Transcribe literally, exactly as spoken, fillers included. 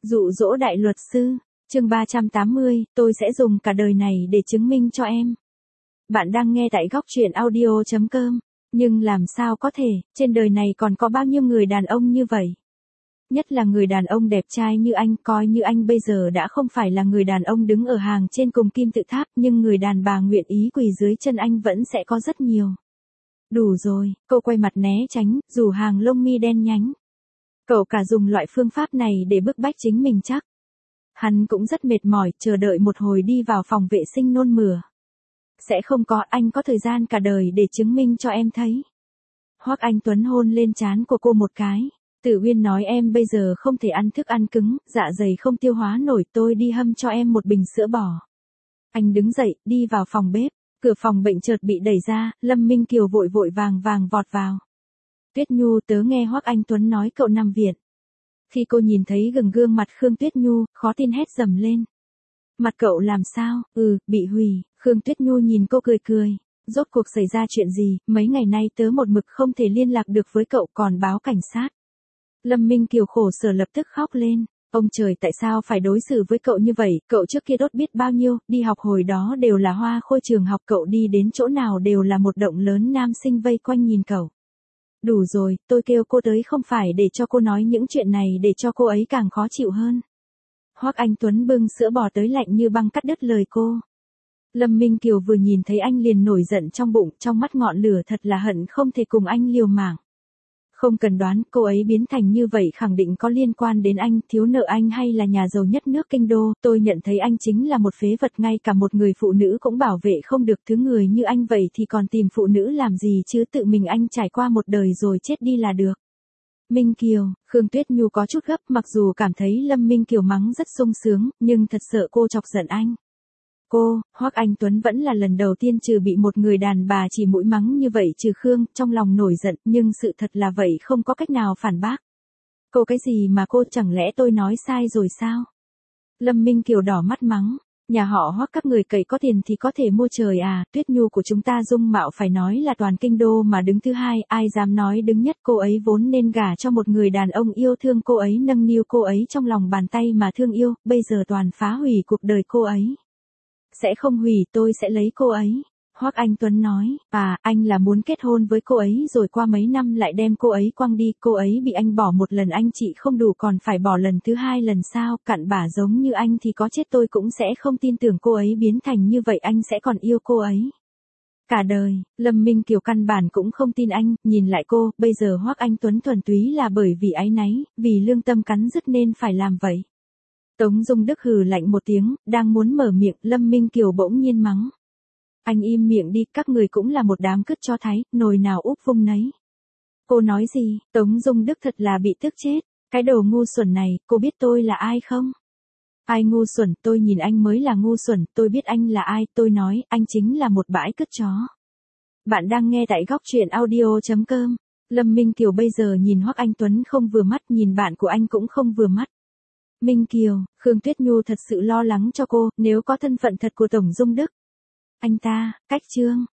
Dụ dỗ đại luật sư, chương ba trăm tám mươi, tôi sẽ dùng cả đời này để chứng minh cho em. Bạn đang nghe tại góc truyện audio chấm com, nhưng làm sao có thể, trên đời này còn có bao nhiêu người đàn ông như vậy? Nhất là người đàn ông đẹp trai như anh, coi như anh bây giờ đã không phải là người đàn ông đứng ở hàng trên cùng kim tự tháp, nhưng người đàn bà nguyện ý quỳ dưới chân anh vẫn sẽ có rất nhiều. Đủ rồi, cô quay mặt né tránh, rủ hàng lông mi đen nhánh. Cậu cả dùng loại phương pháp này để bức bách chính mình chắc. Hắn cũng rất mệt mỏi, chờ đợi một hồi đi vào phòng vệ sinh nôn mửa. Sẽ không có, anh có thời gian cả đời để chứng minh cho em thấy. Hoắc Anh Tuấn hôn lên trán của cô một cái. Tử Uyên nói em bây giờ không thể ăn thức ăn cứng, dạ dày không tiêu hóa nổi, tôi đi hâm cho em một bình sữa bò. Anh đứng dậy, đi vào phòng bếp, cửa phòng bệnh chợt bị đẩy ra, Lâm Minh Kiều vội vội vàng vàng vọt vào. Tuyết Nhu, tớ nghe Hoắc Anh Tuấn nói cậu nằm viện. Khi cô nhìn thấy gừng gương mặt Khương Tuyết Nhu, khó tin hét dầm lên. Mặt cậu làm sao? Ừ, bị hủy. Khương Tuyết Nhu nhìn cô cười cười. Rốt cuộc xảy ra chuyện gì, mấy ngày nay tớ một mực không thể liên lạc được với cậu, còn báo cảnh sát. Lâm Minh Kiều khổ sở lập tức khóc lên. Ông trời, tại sao phải đối xử với cậu như vậy, cậu trước kia đốt biết bao nhiêu, đi học hồi đó đều là hoa khôi trường học, cậu đi đến chỗ nào đều là một động lớn nam sinh vây quanh nhìn cậu. Đủ rồi, tôi kêu cô tới không phải để cho cô nói những chuyện này để cho cô ấy càng khó chịu hơn. Hoắc Anh Tuấn bưng sữa bò tới lạnh như băng cắt đứt lời cô. Lâm Minh Kiều vừa nhìn thấy anh liền nổi giận trong bụng, trong mắt ngọn lửa thật là hận không thể cùng anh liều mạng. Không cần đoán, cô ấy biến thành như vậy khẳng định có liên quan đến anh, thiếu nợ anh hay là nhà giàu nhất nước kinh đô, tôi nhận thấy anh chính là một phế vật, ngay cả một người phụ nữ cũng bảo vệ không được, thứ người như anh vậy thì còn tìm phụ nữ làm gì chứ, tự mình anh trải qua một đời rồi chết đi là được. Minh Kiều, Khương Tuyết Nhu có chút gấp, mặc dù cảm thấy Lâm Minh Kiều mắng rất sung sướng, nhưng thật sợ cô chọc giận anh. Cô, Hoắc Anh Tuấn vẫn là lần đầu tiên trừ bị một người đàn bà chỉ mũi mắng như vậy trừ Khương, trong lòng nổi giận, nhưng sự thật là vậy không có cách nào phản bác. Cô cái gì mà cô, chẳng lẽ tôi nói sai rồi sao? Lâm Minh Kiều đỏ mắt mắng, nhà họ Hoắc các người cậy có tiền thì có thể mua trời à, Tuyết Nhu của chúng ta dung mạo phải nói là toàn kinh đô mà đứng thứ hai, ai dám nói đứng nhất, cô ấy vốn nên gả cho một người đàn ông yêu thương cô ấy, nâng niu cô ấy trong lòng bàn tay mà thương yêu, bây giờ toàn phá hủy cuộc đời cô ấy. Sẽ không hủy, tôi sẽ lấy cô ấy. Hoắc Anh Tuấn nói, à, anh là muốn kết hôn với cô ấy rồi qua mấy năm lại đem cô ấy quăng đi, cô ấy bị anh bỏ một lần anh chị không đủ còn phải bỏ lần thứ hai lần sao, cặn bã giống như anh thì có chết tôi cũng sẽ không tin tưởng cô ấy biến thành như vậy anh sẽ còn yêu cô ấy. Cả đời, Lâm Minh Kiều căn bản cũng không tin anh, nhìn lại cô, bây giờ Hoắc Anh Tuấn thuần túy là bởi vì áy náy, vì lương tâm cắn rứt nên phải làm vậy. Tống Dung Đức hừ lạnh một tiếng, đang muốn mở miệng, Lâm Minh Kiều bỗng nhiên mắng. Anh im miệng đi, các người cũng là một đám cứt cho thái, nồi nào úp vung nấy. Cô nói gì, Tống Dung Đức thật là bị tức chết, cái đồ ngu xuẩn này, cô biết tôi là ai không? Ai ngu xuẩn, tôi nhìn anh mới là ngu xuẩn, tôi biết anh là ai, tôi nói, anh chính là một bãi cứt chó. Bạn đang nghe tại góc truyện audio chấm com, Lâm Minh Kiều bây giờ nhìn Hoắc Anh Tuấn không vừa mắt, nhìn bạn của anh cũng không vừa mắt. Minh Kiều, Khương Tuyết Nhu thật sự lo lắng cho cô, nếu có thân phận thật của Tổng Dung Đức. Anh ta, cách trương,